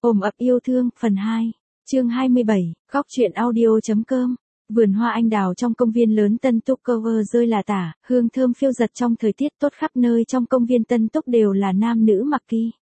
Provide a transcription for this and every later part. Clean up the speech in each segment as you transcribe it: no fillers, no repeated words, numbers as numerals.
Ôm ấp yêu thương, phần 2, chương 27, góc truyện audio.com. Vườn hoa anh đào trong công viên lớn Tân Túc cover rơi là tả, hương thơm phiêu dật trong thời tiết tốt khắp nơi trong công viên Tân Túc đều là nam nữ mặc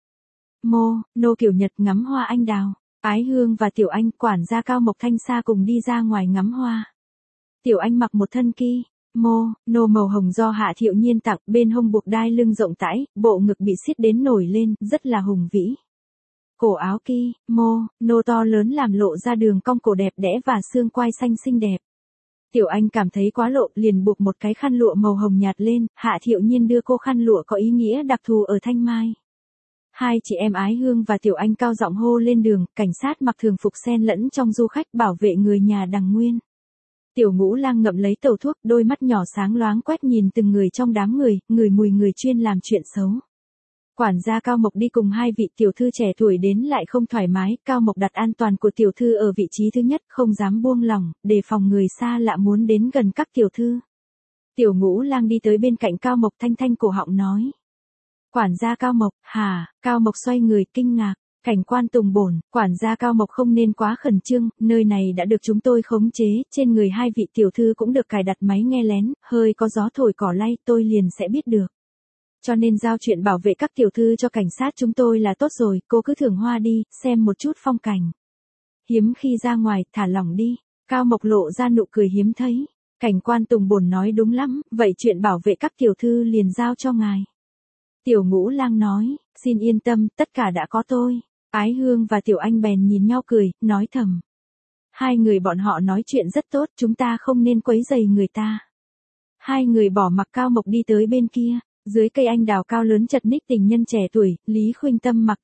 kimono kiểu Nhật ngắm hoa anh đào. Ái Hương và Tiểu Anh, quản gia Cao Mộc Thanh Sa cùng đi ra ngoài ngắm hoa. Tiểu Anh mặc một thân kimono màu hồng do Hạ Thiệu Nhiên tặng, bên hông buộc đai lưng rộng rãi, bộ ngực bị xiết đến nổi lên, rất là hùng vĩ. Cổ áo kimono to lớn làm lộ ra đường cong cổ đẹp đẽ và xương quai xanh xinh đẹp. Tiểu Anh cảm thấy quá lộ, liền buộc một cái khăn lụa màu hồng nhạt lên, Hạ Thiệu Nhiên đưa cô khăn lụa có ý nghĩa đặc thù ở thanh mai. Hai chị em Ái Hương và Tiểu Anh cao giọng hô lên đường, cảnh sát mặc thường phục xen lẫn trong du khách bảo vệ người nhà Đằng Nguyên. Tiểu Ngũ Lang ngậm lấy tẩu thuốc, đôi mắt nhỏ sáng loáng quét nhìn từng người trong đám người, ngửi mùi người chuyên làm chuyện xấu. Quản gia Cao Mộc đi cùng hai vị tiểu thư trẻ tuổi đến lại không thoải mái, Cao Mộc đặt an toàn của tiểu thư ở vị trí thứ nhất, không dám buông lỏng, đề phòng người xa lạ muốn đến gần các tiểu thư. Tiểu Ngũ Lang đi tới bên cạnh Cao Mộc thanh thanh cổ họng nói. Quản gia Cao Mộc, hả? Cao Mộc xoay người kinh ngạc. Cảnh quan Tùng Bổn, quản gia Cao Mộc không nên quá khẩn trương, nơi này đã được chúng tôi khống chế, trên người hai vị tiểu thư cũng được cài đặt máy nghe lén, hơi có gió thổi cỏ lay tôi liền sẽ biết được. Cho nên giao chuyện bảo vệ các tiểu thư cho cảnh sát chúng tôi là tốt rồi, cô cứ thưởng hoa đi, xem một chút phong cảnh. Hiếm khi ra ngoài, thả lỏng đi. Cao Mộc lộ ra nụ cười hiếm thấy. Cảnh quan Tùng Bổn nói đúng lắm, vậy chuyện bảo vệ các tiểu thư liền giao cho ngài. Tiểu Ngũ Lang nói, xin yên tâm, tất cả đã có tôi. Ái Hương và Tiểu Anh bèn nhìn nhau cười, nói thầm. Hai người bọn họ nói chuyện rất tốt, chúng ta không nên quấy rầy người ta. Hai người bỏ mặc Cao Mộc đi tới bên kia, dưới cây anh đào cao lớn chật ních tình nhân trẻ tuổi, Lý Khuynh Tâm mặc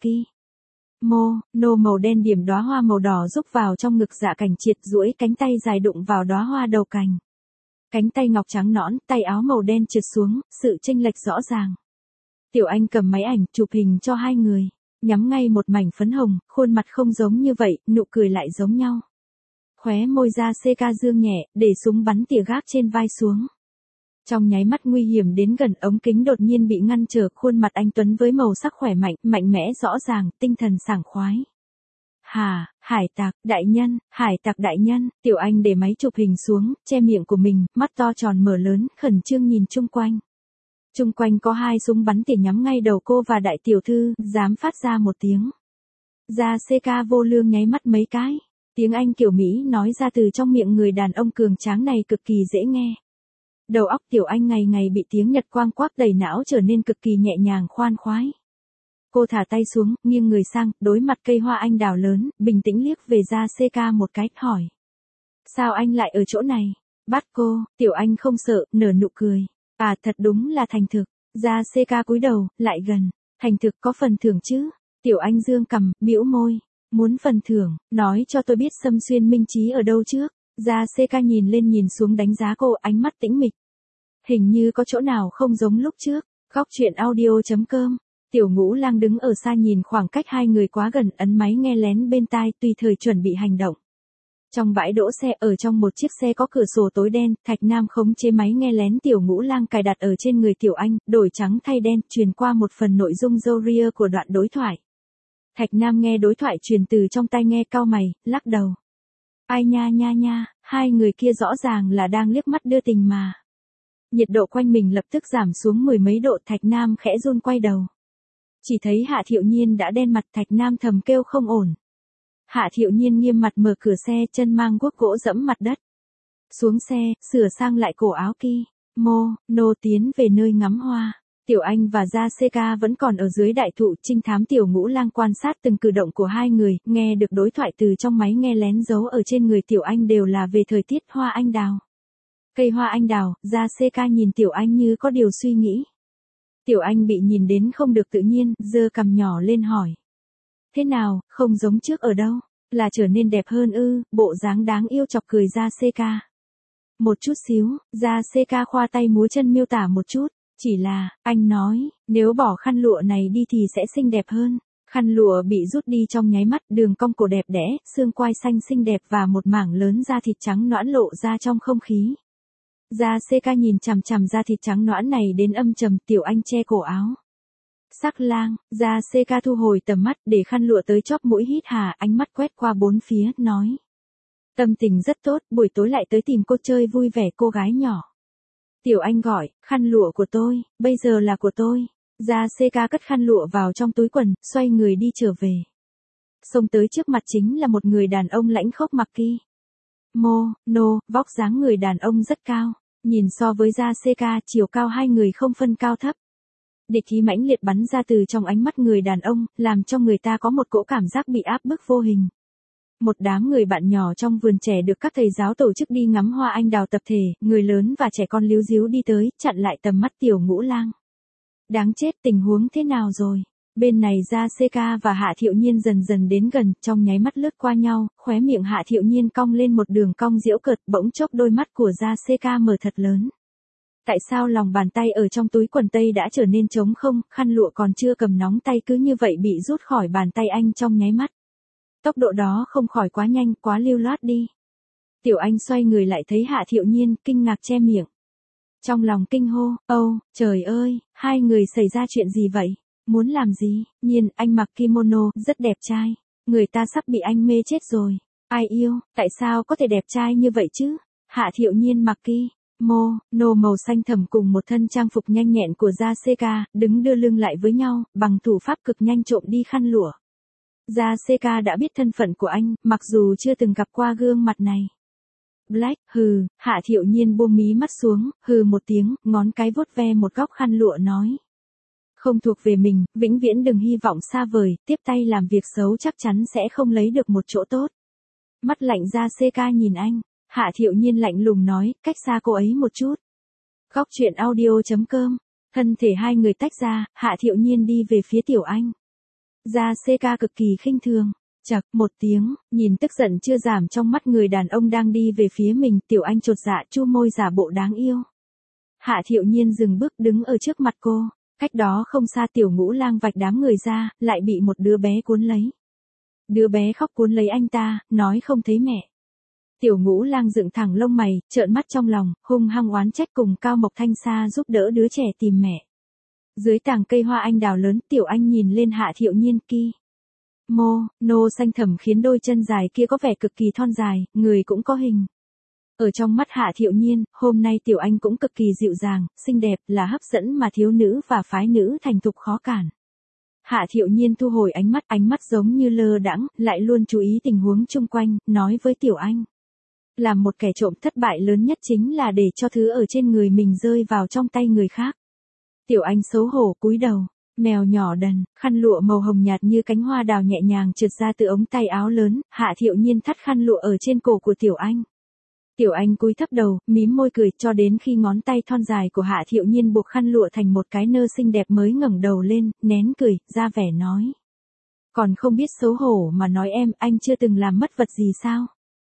kimono màu đen điểm đóa hoa màu đỏ rúc vào trong ngực Dạ Cảnh Triệt, duỗi cánh tay dài đụng vào đóa hoa đầu cành. Cánh tay ngọc trắng nõn, tay áo màu đen trượt xuống, sự chênh lệch rõ ràng. Tiểu Anh cầm máy ảnh, chụp hình cho hai người. Nhắm ngay một mảnh phấn hồng, khuôn mặt không giống như vậy, nụ cười lại giống nhau. Khóe môi ra CK dương nhẹ, để súng bắn tỉa gác trên vai xuống. Trong nháy mắt nguy hiểm đến gần, ống kính đột nhiên bị ngăn trở, khuôn mặt anh Tuấn với màu sắc khỏe mạnh, mạnh mẽ rõ ràng, tinh thần sảng khoái. Hải tặc đại nhân, Tiểu Anh để máy chụp hình xuống, che miệng của mình, mắt to tròn mở lớn, khẩn trương nhìn chung quanh. Chung quanh có hai súng bắn tỉa nhắm ngay đầu cô và đại tiểu thư, dám phát ra một tiếng. Ra CK vô lương nháy mắt mấy cái. Tiếng Anh kiểu Mỹ nói ra từ trong miệng người đàn ông cường tráng này cực kỳ dễ nghe. Đầu óc Tiểu Anh ngày ngày bị tiếng Nhật quang quác đầy não trở nên cực kỳ nhẹ nhàng khoan khoái. Cô thả tay xuống, nghiêng người sang, đối mặt cây hoa anh đào lớn, bình tĩnh liếc về Ra CK một cái, hỏi. Sao anh lại ở chỗ này? Bắt cô, Tiểu Anh không sợ, nở nụ cười. À thật đúng là thành thực. Ra CK cúi đầu, lại gần. Thành thực có phần thưởng chứ? Tiểu Anh dương cằm, bĩu môi. Muốn phần thưởng, nói cho tôi biết Sâm Xuyên Minh Trí ở đâu trước. Ra CK nhìn lên nhìn xuống đánh giá cô, ánh mắt tĩnh mịch. Hình như có chỗ nào không giống lúc trước. Góc truyện audio.com. Tiểu Ngũ Lang đứng ở xa nhìn khoảng cách hai người quá gần, ấn máy nghe lén bên tai, tùy thời chuẩn bị hành động. Trong bãi đỗ xe, ở trong một chiếc xe có cửa sổ tối đen, Thạch Nam khống chế máy nghe lén Tiểu Ngũ Lang cài đặt ở trên người Tiểu Anh, đổi trắng thay đen, truyền qua một phần nội dung Zoria của đoạn đối thoại. Thạch Nam nghe đối thoại truyền từ trong tai nghe, cau mày, lắc đầu. Ai nha, hai người kia rõ ràng là đang liếc mắt đưa tình mà. Nhiệt độ quanh mình lập tức giảm xuống mười mấy độ, Thạch Nam khẽ run quay đầu. Chỉ thấy Hạ Thiệu Nhiên đã đen mặt, Thạch Nam thầm kêu không ổn. Hạ Thiệu Nhiên nghiêm mặt mở cửa xe, chân mang guốc gỗ dẫm mặt đất. Xuống xe, sửa sang lại cổ áo kimono tiến về nơi ngắm hoa. Tiểu Anh và Ra CK vẫn còn ở dưới đại thụ, trinh thám Tiểu Ngũ Lang quan sát từng cử động của hai người, nghe được đối thoại từ trong máy nghe lén giấu ở trên người Tiểu Anh đều là về thời tiết hoa anh đào. Cây hoa anh đào, Ra CK nhìn Tiểu Anh như có điều suy nghĩ. Tiểu Anh bị nhìn đến không được tự nhiên, giơ cằm nhỏ lên hỏi. Thế nào, không giống trước ở đâu? Là trở nên đẹp hơn ư? Bộ dáng đáng yêu chọc cười Ra CK. Một chút xíu, Ra CK khoa tay múa chân miêu tả một chút. Chỉ là, anh nói, nếu bỏ khăn lụa này đi thì sẽ xinh đẹp hơn. Khăn lụa bị rút đi trong nháy mắt, đường cong cổ đẹp đẽ, xương quai xanh xinh đẹp và một mảng lớn da thịt trắng nõn lộ ra trong không khí. Ra CK nhìn chằm chằm da thịt trắng nõn này đến âm trầm, Tiểu Anh che cổ áo. Sắc lang, Gia Seka thu hồi tầm mắt để khăn lụa tới chóp mũi hít hà, ánh mắt quét qua bốn phía, nói. Tâm tình rất tốt, buổi tối lại tới tìm cô chơi vui vẻ cô gái nhỏ. Tiểu Anh gọi, khăn lụa của tôi, bây giờ là của tôi. Gia Seka cất khăn lụa vào trong túi quần, xoay người đi trở về. Xông tới trước mặt chính là một người đàn ông lãnh khốc mặc kỳ. Vóc dáng người đàn ông rất cao, nhìn so với Gia Seka, chiều cao hai người không phân cao thấp. Địch khí mãnh liệt bắn ra từ trong ánh mắt người đàn ông, làm cho người ta có một cỗ cảm giác bị áp bức vô hình. Một đám người bạn nhỏ trong vườn trẻ được các thầy giáo tổ chức đi ngắm hoa anh đào tập thể, người lớn và trẻ con líu ríu đi tới, chặn lại tầm mắt Tiểu Ngũ Lang. Đáng chết, tình huống thế nào rồi? Bên này Gia Seka và Hạ Thiệu Nhiên dần dần đến gần, trong nháy mắt lướt qua nhau, khóe miệng Hạ Thiệu Nhiên cong lên một đường cong giễu cợt, bỗng chốc đôi mắt của Gia Seka mở thật lớn. Tại sao lòng bàn tay ở trong túi quần tây đã trở nên trống không, khăn lụa còn chưa cầm nóng tay cứ như vậy bị rút khỏi bàn tay anh trong nháy mắt. Tốc độ đó không khỏi quá nhanh, quá lưu loát đi. Tiểu Anh xoay người lại thấy Hạ Thiệu Nhiên, kinh ngạc che miệng. Trong lòng kinh hô, trời ơi, hai người xảy ra chuyện gì vậy? Muốn làm gì? Nhiên, anh mặc kimono, rất đẹp trai. Người ta sắp bị anh mê chết rồi. Ai yêu, tại sao có thể đẹp trai như vậy chứ? Hạ Thiệu Nhiên mặc kimono màu xanh thẳm cùng một thân trang phục nhanh nhẹn của Gia Seka, đứng đưa lưng lại với nhau, bằng thủ pháp cực nhanh trộm đi khăn lụa. Gia Seka đã biết thân phận của anh, mặc dù chưa từng gặp qua gương mặt này. Black, Hạ Thiệu Nhiên buông mí mắt xuống, một tiếng, ngón cái vuốt ve một góc khăn lụa nói. Không thuộc về mình, vĩnh viễn đừng hy vọng xa vời, tiếp tay làm việc xấu chắc chắn sẽ không lấy được một chỗ tốt. Mắt lạnh Gia Seka nhìn anh, Hạ Thiệu Nhiên lạnh lùng nói, cách xa cô ấy một chút. Góc truyện audio.com, thân thể hai người tách ra, Hạ Thiệu Nhiên đi về phía Tiểu Anh. Gia Seka cực kỳ khinh thường, chậc, một tiếng, nhìn tức giận chưa giảm trong mắt người đàn ông đang đi về phía mình, Tiểu Anh chột dạ chu môi giả bộ đáng yêu. Hạ Thiệu Nhiên dừng bước đứng ở trước mặt cô, cách đó không xa Tiểu Ngũ Lang vạch đám người ra, lại bị một đứa bé cuốn lấy. Đứa bé khóc cuốn lấy anh ta, nói không thấy mẹ. Tiểu Ngũ Lang dựng thẳng lông mày, trợn mắt trong lòng, hung hăng oán trách cùng Cao Mộc Thanh Sa giúp đỡ đứa trẻ tìm mẹ. Dưới tàng cây hoa anh đào lớn, Tiểu Anh nhìn lên Hạ Thiệu Nhiên kimono xanh thẳm khiến đôi chân dài kia có vẻ cực kỳ thon dài, người cũng có hình. Ở trong mắt Hạ Thiệu Nhiên, hôm nay Tiểu Anh cũng cực kỳ dịu dàng, xinh đẹp, là hấp dẫn mà thiếu nữ và phái nữ thành thục khó cản. Hạ Thiệu Nhiên thu hồi ánh mắt giống như lơ đãng, lại luôn chú ý tình huống chung quanh, nói với Tiểu Anh. Làm một kẻ trộm thất bại lớn nhất chính là để cho thứ ở trên người mình rơi vào trong tay người khác. Tiểu Anh xấu hổ cúi đầu, mèo nhỏ đần, khăn lụa màu hồng nhạt như cánh hoa đào nhẹ nhàng trượt ra từ ống tay áo lớn, Hạ Thiệu Nhiên thắt khăn lụa ở trên cổ của Tiểu Anh. Tiểu Anh cúi thấp đầu, mím môi cười cho đến khi ngón tay thon dài của Hạ Thiệu Nhiên buộc khăn lụa thành một cái nơ xinh đẹp mới ngẩng đầu lên, nén cười, ra vẻ nói. Còn không biết xấu hổ mà nói em, anh chưa từng làm mất vật gì sao?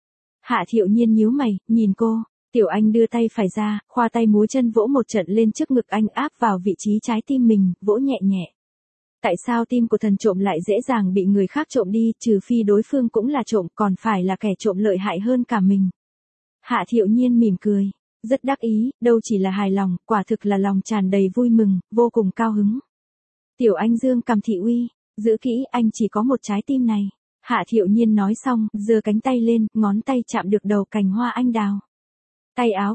Hạ Thiệu Nhiên nhíu mày, nhìn cô. Tiểu Anh đưa tay phải ra, khoa tay múa chân vỗ một trận lên trước ngực anh áp vào vị trí trái tim mình, vỗ nhẹ nhẹ. Tại sao tim của thần trộm lại dễ dàng bị người khác trộm đi, trừ phi đối phương cũng là trộm, còn phải là kẻ trộm lợi hại hơn cả mình. Hạ Thiệu Nhiên mỉm cười, rất đắc ý, đâu chỉ là hài lòng, quả thực là lòng tràn đầy vui mừng, vô cùng cao hứng. Tiểu Anh dương cầm thị uy, giữ kỹ, anh chỉ có một trái tim này. Hạ Thiệu Nhiên nói xong, giơ cánh tay lên, ngón tay chạm được đầu cành hoa anh đào. Tay áo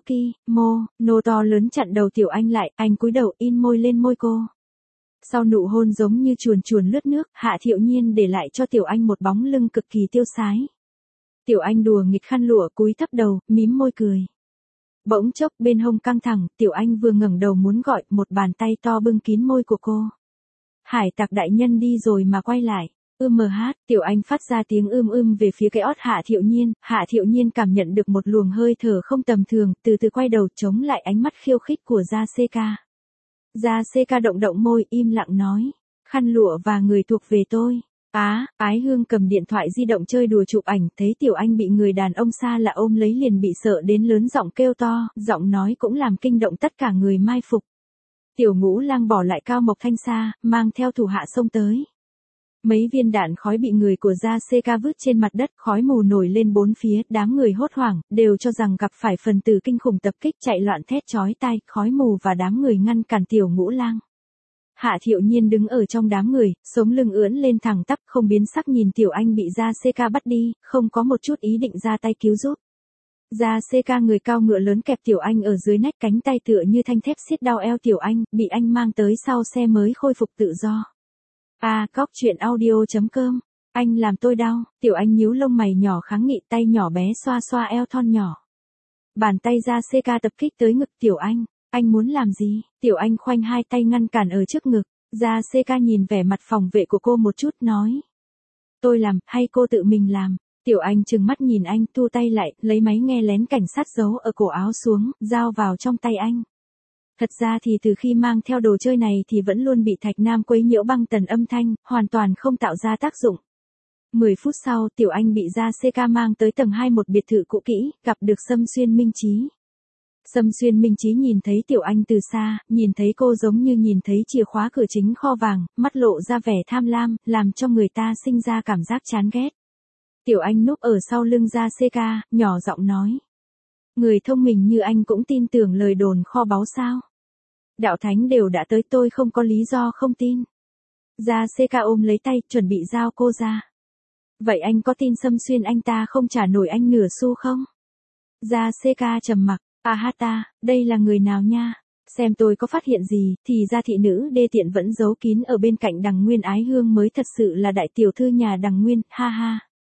kimono to lớn chặn đầu Tiểu Anh lại, anh cúi đầu in môi lên môi cô. Sau nụ hôn giống như chuồn chuồn lướt nước, Hạ Thiệu Nhiên để lại cho Tiểu Anh một bóng lưng cực kỳ tiêu sái. Tiểu Anh đùa nghịch khăn lụa cúi thấp đầu, mím môi cười. Bỗng chốc bên hông căng thẳng, Tiểu Anh vừa ngẩng đầu muốn gọi, một bàn tay to bưng kín môi của cô. Hải tặc đại nhân đi rồi mà quay lại. Tiểu Anh phát ra tiếng về phía cái ót Hạ Thiệu Nhiên cảm nhận được một luồng hơi thở không tầm thường, từ từ quay đầu chống lại ánh mắt khiêu khích của Gia Seka. Gia Seka động động môi, im lặng nói, khăn lụa và người thuộc về tôi. Ái Hương cầm điện thoại di động chơi đùa chụp ảnh, thấy Tiểu Anh bị người đàn ông xa lạ ôm lấy liền bị sợ đến lớn giọng kêu to, giọng nói cũng làm kinh động tất cả người mai phục. Tiểu Ngũ Lang bỏ lại Cao Mộc Thanh Sa, mang theo thủ hạ xông tới. Mấy viên đạn khói bị người của Gia Seka vứt trên mặt đất, khói mù nổi lên bốn phía, đám người hốt hoảng, đều cho rằng gặp phải phần tử kinh khủng tập kích chạy loạn thét chói tai, khói mù và đám người ngăn cản Tiểu Ngũ Lang. Hạ Thiệu Nhiên đứng ở trong đám người, sống lưng ưỡn lên thẳng tắp, không biến sắc nhìn Tiểu Anh bị Gia CK bắt đi, không có một chút ý định ra tay cứu giúp. Gia CK người cao ngựa lớn kẹp Tiểu Anh ở dưới nách, cánh tay tựa như thanh thép siết đau eo Tiểu Anh, bị anh mang tới sau xe mới khôi phục tự do. Cóc truyện audio.com. Anh làm tôi đau. Tiểu Anh nhíu lông mày nhỏ kháng nghị, tay nhỏ bé xoa xoa eo thon nhỏ. Bàn tay Gia CK tập kích tới ngực Tiểu Anh muốn làm gì? Tiểu Anh khoanh hai tay ngăn cản ở trước ngực. Gia CK nhìn vẻ mặt phòng vệ của cô một chút nói. Tôi làm, hay cô tự mình làm? Tiểu Anh trừng mắt nhìn anh, thu tay lại, lấy máy nghe lén cảnh sát giấu ở cổ áo xuống, giao vào trong tay anh. Thật ra thì từ khi mang theo đồ chơi này thì vẫn luôn bị Thạch Nam quấy nhiễu băng tần âm thanh, hoàn toàn không tạo ra tác dụng. 10 phút sau, Tiểu Anh bị Gia CK mang tới tầng 2 một biệt thự cũ kỹ, gặp được Sâm Xuyên Minh Chí. Sâm Xuyên Minh Chí nhìn thấy Tiểu Anh từ xa, nhìn thấy cô giống như nhìn thấy chìa khóa cửa chính kho vàng, mắt lộ ra vẻ tham lam, làm cho người ta sinh ra cảm giác chán ghét. Tiểu Anh núp ở sau lưng Gia CK, nhỏ giọng nói. Người thông minh như anh cũng tin tưởng lời đồn kho báu sao? Đạo thánh đều đã tới, tôi không có lý do không tin. Gia CK ôm lấy tay, chuẩn bị giao cô ra. Vậy anh có tin Sâm Xuyên anh ta không trả nổi anh nửa xu không? Gia CK trầm mặc. Ta, đây là người nào nha? Xem tôi có phát hiện gì, thì ra thị nữ đê tiện vẫn giấu kín ở bên cạnh Đằng Nguyên Ái Hương mới thật sự là đại tiểu thư nhà Đằng Nguyên, ha ha.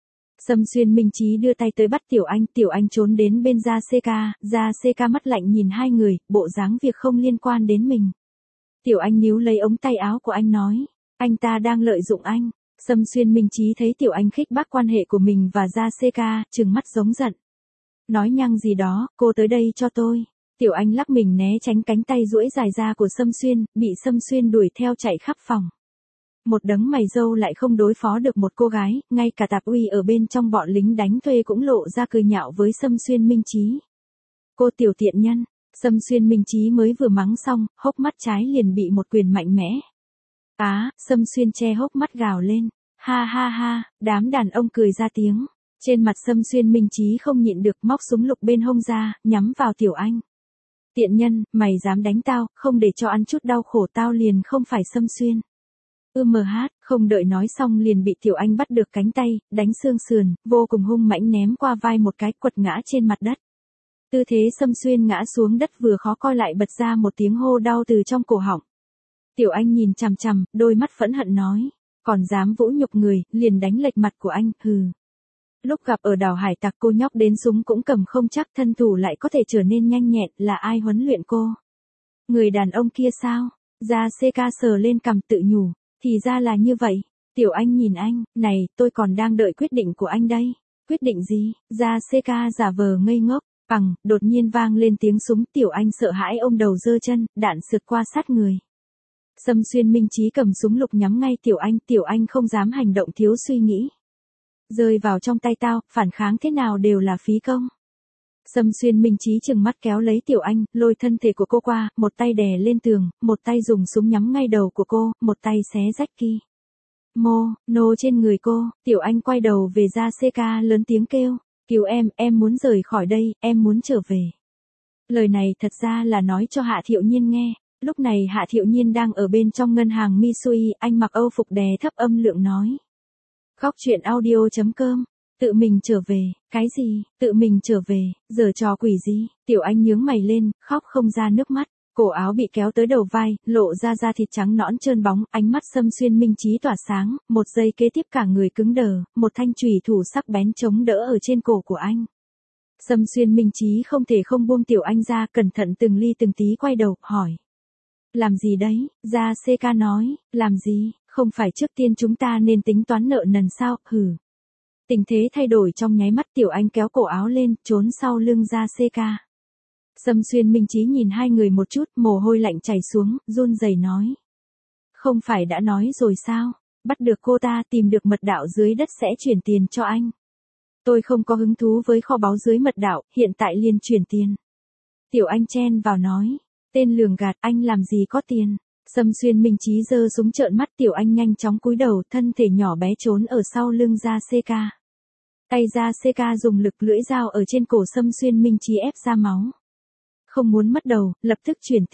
Sâm Xuyên Minh Chí đưa tay tới bắt Tiểu Anh trốn đến bên Gia CK mắt lạnh nhìn hai người, bộ dáng việc không liên quan đến mình. Tiểu Anh níu lấy ống tay áo của anh nói, anh ta đang lợi dụng anh. Sâm Xuyên Minh Chí thấy Tiểu Anh khích bác quan hệ của mình và Gia CK, trừng mắt giống giận. Nói nhăng gì đó, cô tới đây cho tôi. Tiểu Anh lắc mình né tránh cánh tay duỗi dài ra của Sâm Xuyên, bị Sâm Xuyên đuổi theo chạy khắp phòng. Một đấng mày râu lại không đối phó được một cô gái, ngay cả Tạp Uy ở bên trong bọn lính đánh thuê cũng lộ ra cười nhạo với Sâm Xuyên Minh Chí. Cô tiểu tiện nhân. Sâm Xuyên Minh Chí mới vừa mắng xong, hốc mắt trái liền bị một quyền mạnh mẽ. Sâm Xuyên che hốc mắt gào lên. Ha ha ha, đám đàn ông cười ra tiếng. Trên mặt Sâm Xuyên Minh Chí không nhịn được, móc súng lục bên hông ra, nhắm vào Tiểu Anh. Tiện nhân, mày dám đánh tao, không để cho ăn chút đau khổ tao liền không phải Sâm Xuyên. Không đợi nói xong liền bị Tiểu Anh bắt được cánh tay, đánh xương sườn, vô cùng hung mãnh ném qua vai một cái, quật ngã trên mặt đất. Tư thế Sâm Xuyên ngã xuống đất vừa khó coi lại bật ra một tiếng hô đau từ trong cổ họng. Tiểu Anh nhìn chằm chằm, đôi mắt phẫn hận nói, còn dám vũ nhục người, liền đánh lệch mặt của anh, hừ. Lúc gặp ở đảo hải tặc cô nhóc đến súng cũng cầm không chắc, thân thủ lại có thể trở nên nhanh nhẹn, là ai huấn luyện cô? Người đàn ông kia sao? Gia CK sờ lên cằm tự nhủ, thì ra là như vậy. Tiểu Anh nhìn anh, này, tôi còn đang đợi quyết định của anh đây. Quyết định gì? Gia CK giả vờ ngây ngốc, đột nhiên vang lên tiếng súng, Tiểu Anh sợ hãi ôm đầu giơ chân, đạn sượt qua sát người. Sâm Xuyên Minh Chí cầm súng lục nhắm ngay Tiểu Anh không dám hành động thiếu suy nghĩ. Rơi vào trong tay tao, phản kháng thế nào đều là phí công. Sâm Xuyên Minh Chí trừng mắt kéo lấy Tiểu Anh, lôi thân thể của cô qua, một tay đè lên tường, một tay dùng súng nhắm ngay đầu của cô, một tay xé rách nô trên người cô. Tiểu Anh quay đầu về Gia CK lớn tiếng kêu, cứu em muốn rời khỏi đây, em muốn trở về. Lời này thật ra là nói cho Hạ Thiệu Nhiên nghe. Lúc này Hạ Thiệu Nhiên đang ở bên trong ngân hàng Misui, anh mặc Âu phục đè thấp âm lượng nói. Góc truyện audio.com. Tự mình trở về, cái gì, tự mình trở về, giở trò quỷ gì? Tiểu Anh nhướng mày lên, khóc không ra nước mắt, cổ áo bị kéo tới đầu vai, lộ ra da thịt trắng nõn trơn bóng, ánh mắt Sâm Xuyên Minh Chí tỏa sáng, một giây kế tiếp cả người cứng đờ, một thanh chùy thủ sắc bén chống đỡ ở trên cổ của anh. Sâm Xuyên Minh Chí không thể không buông Tiểu Anh ra, cẩn thận từng ly từng tí quay đầu, hỏi. Làm gì đấy? Gia CK nói, làm gì, không phải trước tiên chúng ta nên tính toán nợ nần sao, hừ. Tình thế thay đổi trong nháy mắt, Tiểu Anh kéo cổ áo lên, trốn sau lưng Gia CK. Sâm Xuyên Minh Chí nhìn hai người một chút, mồ hôi lạnh chảy xuống, run rẩy nói. Không phải đã nói rồi sao, bắt được cô ta, tìm được mật đạo dưới đất sẽ chuyển tiền cho anh. Tôi không có hứng thú với kho báu dưới mật đạo, hiện tại liền chuyển tiền. Tiểu Anh chen vào nói. Tên lường gạt, anh làm gì có tiền. Sâm Xuyên Minh Chí giơ súng trợn mắt, Tiểu Anh nhanh chóng cúi đầu, thân thể nhỏ bé trốn ở sau lưng Gia CK. Tay Gia CK dùng lực, lưỡi dao ở trên cổ Sâm Xuyên Minh Chí ép ra máu. Không muốn mất đầu, lập tức chuyển tiền.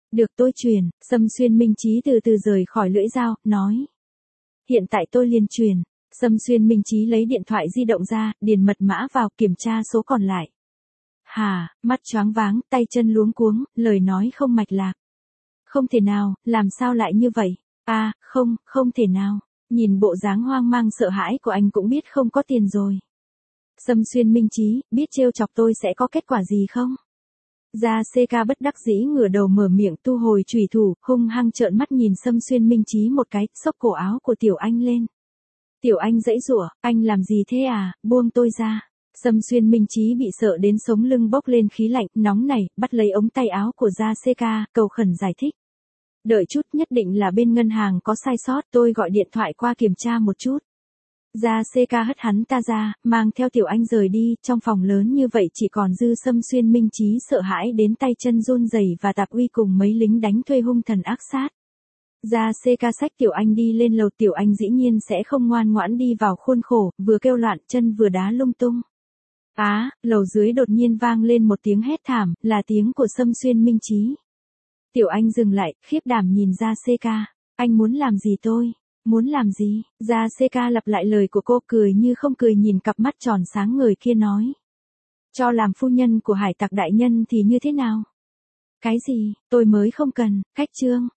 Được tôi truyền, Sâm Xuyên Minh Chí từ từ rời khỏi lưỡi dao, nói. Hiện tại tôi liền truyền. Sâm Xuyên Minh Chí lấy điện thoại di động ra, điền mật mã vào kiểm tra số còn lại. Hà, mắt choáng váng, tay chân luống cuống, lời nói không mạch lạc. Không thể nào, làm sao lại như vậy? Không thể nào. Nhìn bộ dáng hoang mang sợ hãi của anh cũng biết không có tiền rồi. Sâm Xuyên Minh Chí, biết trêu chọc tôi sẽ có kết quả gì không? Gia CK bất đắc dĩ ngửa đầu mở miệng thu hồi chùy thủ, hung hăng trợn mắt nhìn Sâm Xuyên Minh Chí một cái, xốc cổ áo của Tiểu Anh lên. Tiểu Anh giãy giụa, anh làm gì thế à, buông tôi ra. Sâm Xuyên Minh Chí bị sợ đến sống lưng bốc lên khí lạnh, nóng nảy, bắt lấy ống tay áo của Gia CK, cầu khẩn giải thích. Đợi chút, nhất định là bên ngân hàng có sai sót, tôi gọi điện thoại qua kiểm tra một chút. Gia CK hất hắn ta ra, mang theo Tiểu Anh rời đi, trong phòng lớn như vậy chỉ còn dư Sâm Xuyên Minh Chí sợ hãi đến tay chân run rẩy và Tạp Uy cùng mấy lính đánh thuê hung thần ác sát. Gia CK xách Tiểu Anh đi lên lầu, Tiểu Anh dĩ nhiên sẽ không ngoan ngoãn đi vào khuôn khổ, vừa kêu loạn chân vừa đá lung tung. Lầu dưới đột nhiên vang lên một tiếng hét thảm, là tiếng của Sâm Xuyên Minh Chí. Tiểu Anh dừng lại, khiếp đảm nhìn Gia CK. Anh muốn làm gì tôi? Muốn làm gì? Gia CK lặp lại lời của cô, cười như không cười nhìn cặp mắt tròn sáng người kia nói. Cho làm phu nhân của hải tặc đại nhân thì như thế nào? Cái gì? Tôi mới không cần. Khách trương.